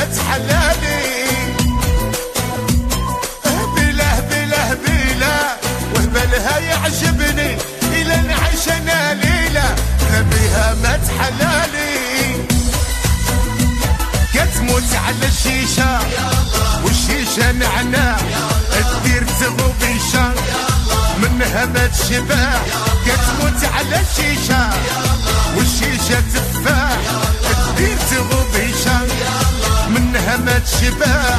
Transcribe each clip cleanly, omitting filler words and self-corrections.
تحلالي بله بله بله وهبالها يعجبني إلى نعيش أنا ليلة بها ما تحلالي كتموت على الشيشة والشيشة نعناع تدير تغبيشة منها ما تشبع كتموت على الشيشة والشيشة تفاح تدير تغبيشة منها ما تشبع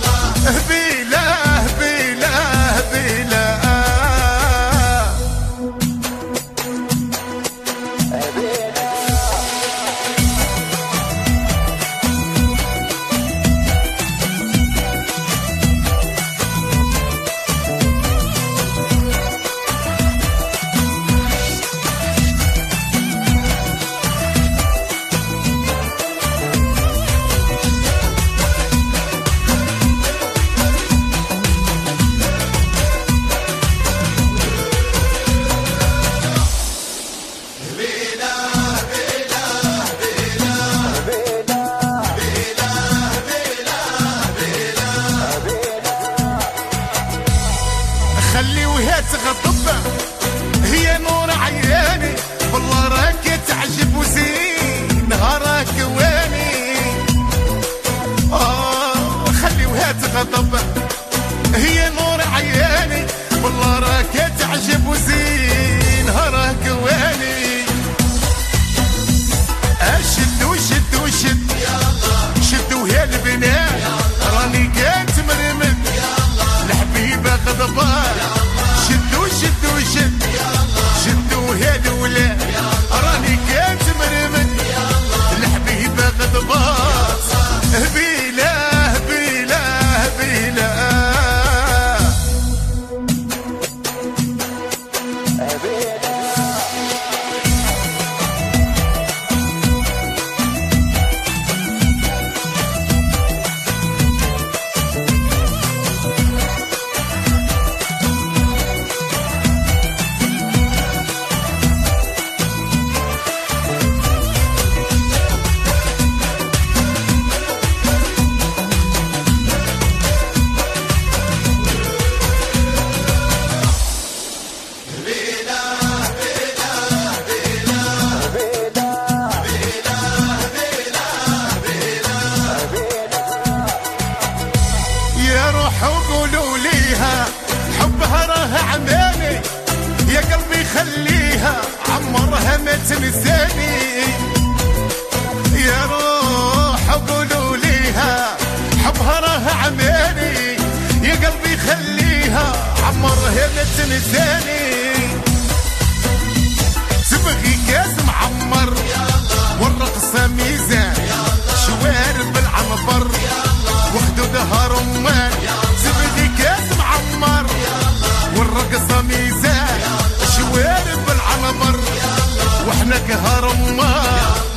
بلا بلا بلا خليوها تغضب هي نور عياني والله راك تعجب وزين نهارك واني خليوها تغضب هي نور عياني والله راك تعجب وزين نهارك واني شدوا شدوا شد شدوا يا البنات راني كنت مرمد الحبيبة غضبان شدوا شدوا شد شدوا يا الولاد راني كنت مرمد الحبيبة غضبان بلا بلا بلا وقولوا ليها حبها راه عماني يا قلبي خليها عمرها ما تنساني يا روح قولوا ليها حبها راه عماني يا قلبي خليها عمرها ما تنساني تبغي كاس معمر والرقصة ميزان شوارب العنبر وخدودها رمان تبغي كاس معمر والرقصة ميزان شوارب العنبر واحنا كهرمان